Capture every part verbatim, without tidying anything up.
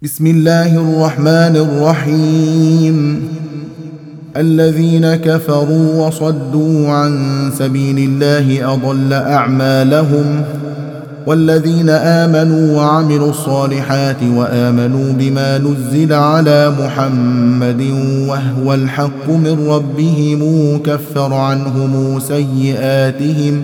بسم الله الرحمن الرحيم. الذين كفروا وصدوا عن سبيل الله أضل أعمالهم، والذين آمنوا وعملوا الصالحات وآمنوا بما نزل على محمد وهو الحق من ربهم كفر عنهم سيئاتهم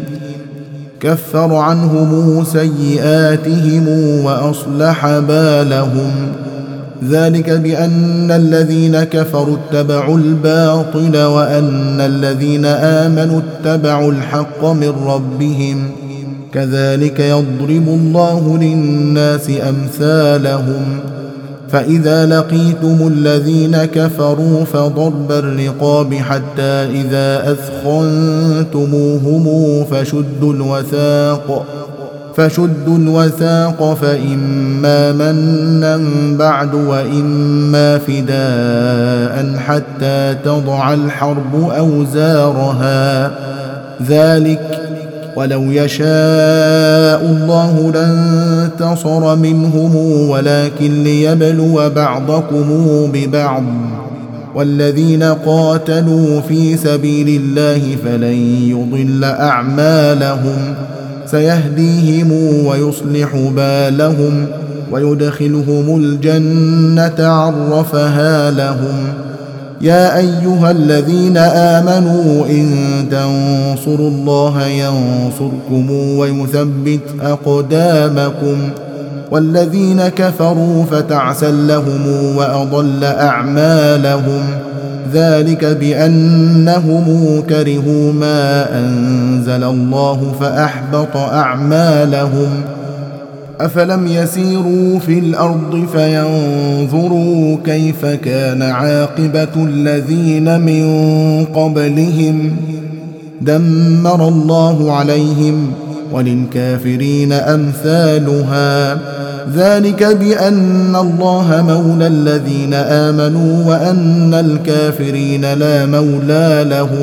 كفر عنهم سيئاتهم وأصلح بالهم. ذلك بأن الذين كفروا اتبعوا الباطل وأن الذين آمنوا اتبعوا الحق من ربهم. كذلك يضرب الله للناس أمثالهم. فإذا لقيتم الذين كفروا فضرب الرقاب حتى إذا أثخنتموهم فشدوا الوثاق فشدوا الوثاق فإما منا بعد وإما فداء حتى تضع الحرب أوزارها. ذلك ولو يشاء الله لانتصر منهم ولكن ليبلو بعضكم ببعض. والذين قاتلوا في سبيل الله فلن يضل أعمالهم، سيهديهم ويصلح بالهم ويدخلهم الجنة عرفها لهم. يا أيها الذين آمنوا إن تنصروا الله ينصركم ويثبت أقدامكم. والذين كفروا فتعسا لهم وأضل أعمالهم. ذلك بأنهم كرهوا ما أنزل الله فأحبط أعمالهم. أفلم يسيروا في الأرض فينظروا كيف كان عاقبة الذين من قبلهم. دمر الله عليهم وللكافرين أمثالها. ذلك بأن الله مولى الذين آمنوا وأن الكافرين لا مولى لهم.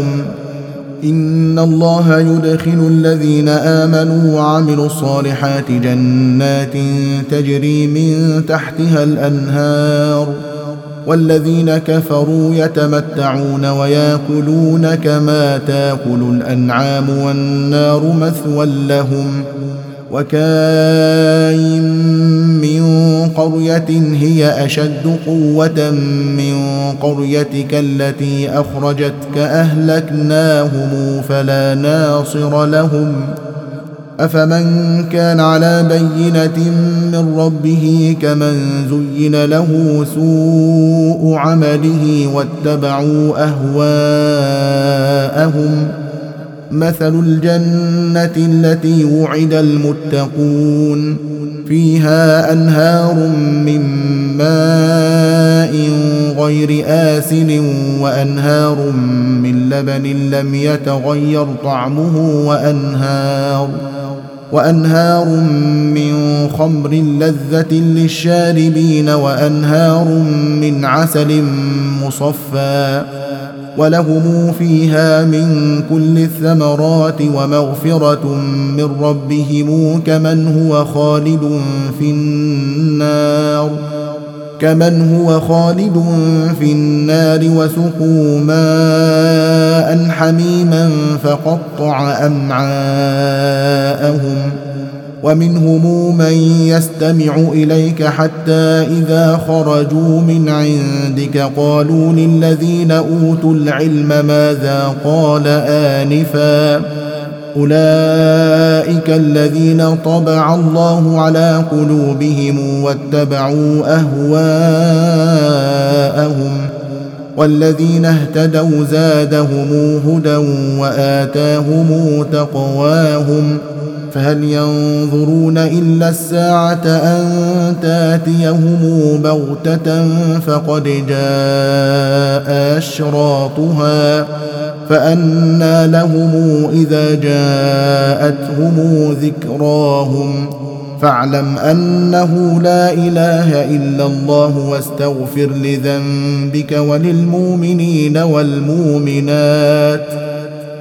إن الله يدخل الذين آمنوا وعملوا الصالحات جنات تجري من تحتها الأنهار، والذين كفروا يتمتعون ويأكلون كما تأكل الأنعام والنار مثوى لهم. وكاين من قرية هي أشد قوة من قريتك التي أخرجتك أهلكناهم فلا ناصر لهم. أفمن كان على بينة من ربه كمن زين له سوء عمله واتبعوا أهواءهم. مثل الجنة التي وعد المتقون فيها أنهار من ماء غير آسن وأنهار من لبن لم يتغير طعمه وأنهار وأنهار من خمر لذة للشاربين وأنهار من عسل مصفى ولهم فيها من كل الثمرات ومغفرة من ربهم كمن هو خالد في النار كمن هو خالد في النار وسقوا ماء حميما فقطع أمعاءهم. ومنهم من يستمع إليك حتى إذا خرجوا من عندك قالوا للذين أوتوا العلم ماذا قال آنفا. أولئك الذين طبع الله على قلوبهم واتبعوا أهواءهم. والذين اهتدوا زادهم هدى وآتاهم تقواهم. فهل ينظرون إلا الساعة أن تاتيهم بغتة فقد جاء أشراطها فأنى لهم إذا جاءتهم ذكراهم. فاعلم أنه لا إله إلا الله واستغفر لذنبك وللمؤمنين والمؤمنات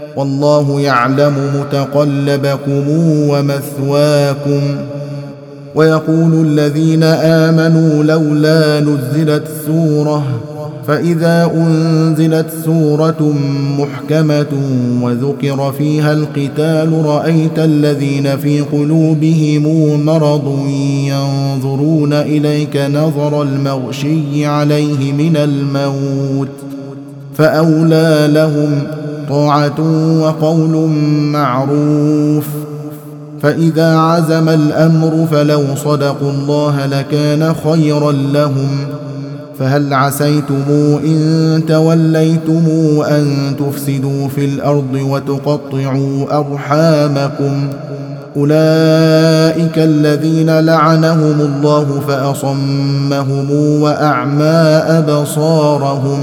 والله يعلم متقلبكم ومثواكم ويقول الذين آمنوا لولا نزلت سورة فإذا أنزلت سورة محكمة وذكر فيها القتال رأيت الذين في قلوبهم مرض ينظرون إليك نظر المغشي عليه من الموت فأولى لهم طاعة وقول معروف فإذا عزم الأمر فلو صدقوا الله لكان خيرا لهم فهل عسيتم إن توليتم أن تفسدوا في الأرض وتقطعوا أرحامكم أولئك الذين لعنهم الله فأصمهم وأعمى أبصارهم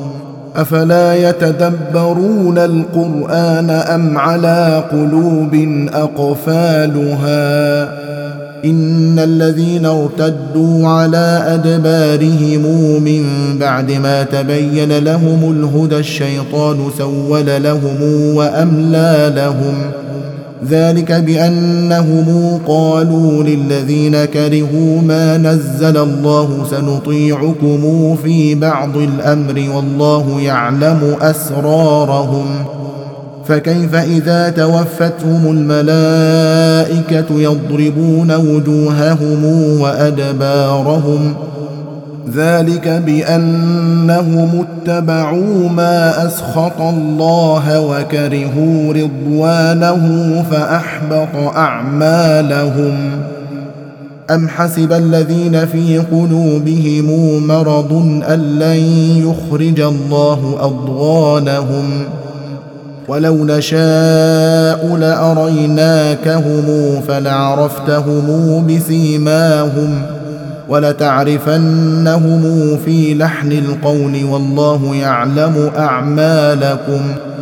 أفلا يتدبرون القرآن أم على قلوب أقفالها إن الذين ارتدوا على أدبارهم من بعد ما تبين لهم الهدى الشيطان سول لهم وأملى لهم ذلك بأنهم قالوا للذين كرهوا ما نزل الله سنطيعكم في بعض الأمر والله يعلم أسرارهم فكيف إذا توفتهم الملائكة يضربون وجوههم وأدبارهم ذلك بأنهم اتبعوا ما أسخط الله وكرهوا رضوانه فأحبط أعمالهم أم حسب الذين في قلوبهم مرض أن لن يخرج الله أضغانهم ولو نشاء لأريناكهم فلعرفتهم بسيماهم ولتعرفنهم في لحن القول والله يعلم أعمالكم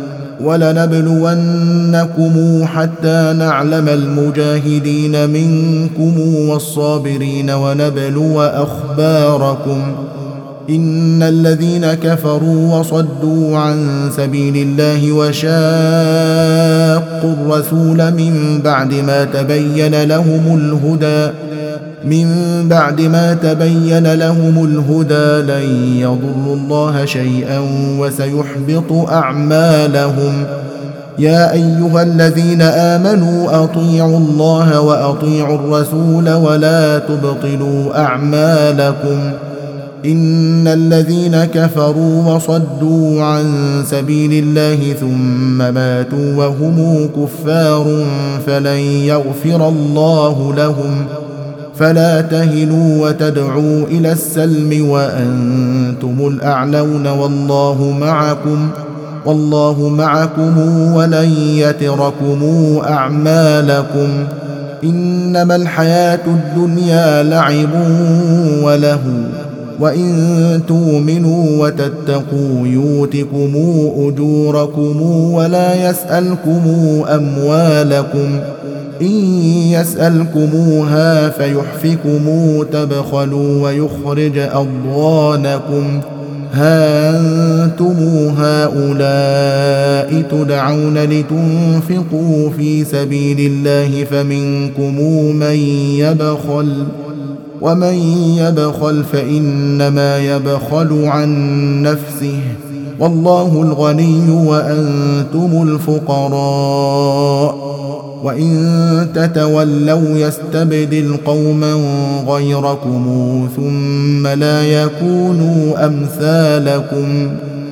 ولنبلونكم حتى نعلم المجاهدين منكم والصابرين ونبلو أخباركم إن الذين كفروا وصدوا عن سبيل الله وشاقوا الرسول من بعد ما تبين لهم الهدى من بعد ما تبين لهم الهدى لن يضروا الله شيئا وسيحبط أعمالهم يا أيها الذين آمنوا أطيعوا الله وأطيعوا الرسول ولا تبطلوا أعمالكم إن الذين كفروا وصدوا عن سبيل الله ثم ماتوا وهم كفار فلن يغفر الله لهم فلا تهنوا وتدعوا إلى السلم وأنتم الأعلون والله معكم والله معكم ولن يتركم أعمالكم إنما الحياة الدنيا لعب وله وإن تؤمنوا وتتقوا يؤتكم أجوركم ولا يسألكم أموالكم إن يسألكموها فيحفكم تبخلوا ويخرج أضغانكم ها أنتم هؤلاء تدعون لتنفقوا في سبيل الله فمنكم من يبخل ومن يبخل فإنما يبخل عن نفسه والله الغني وأنتم الفقراء وإن تتولوا يستبدل قوما غيركم ثم لا يكونوا أمثالكم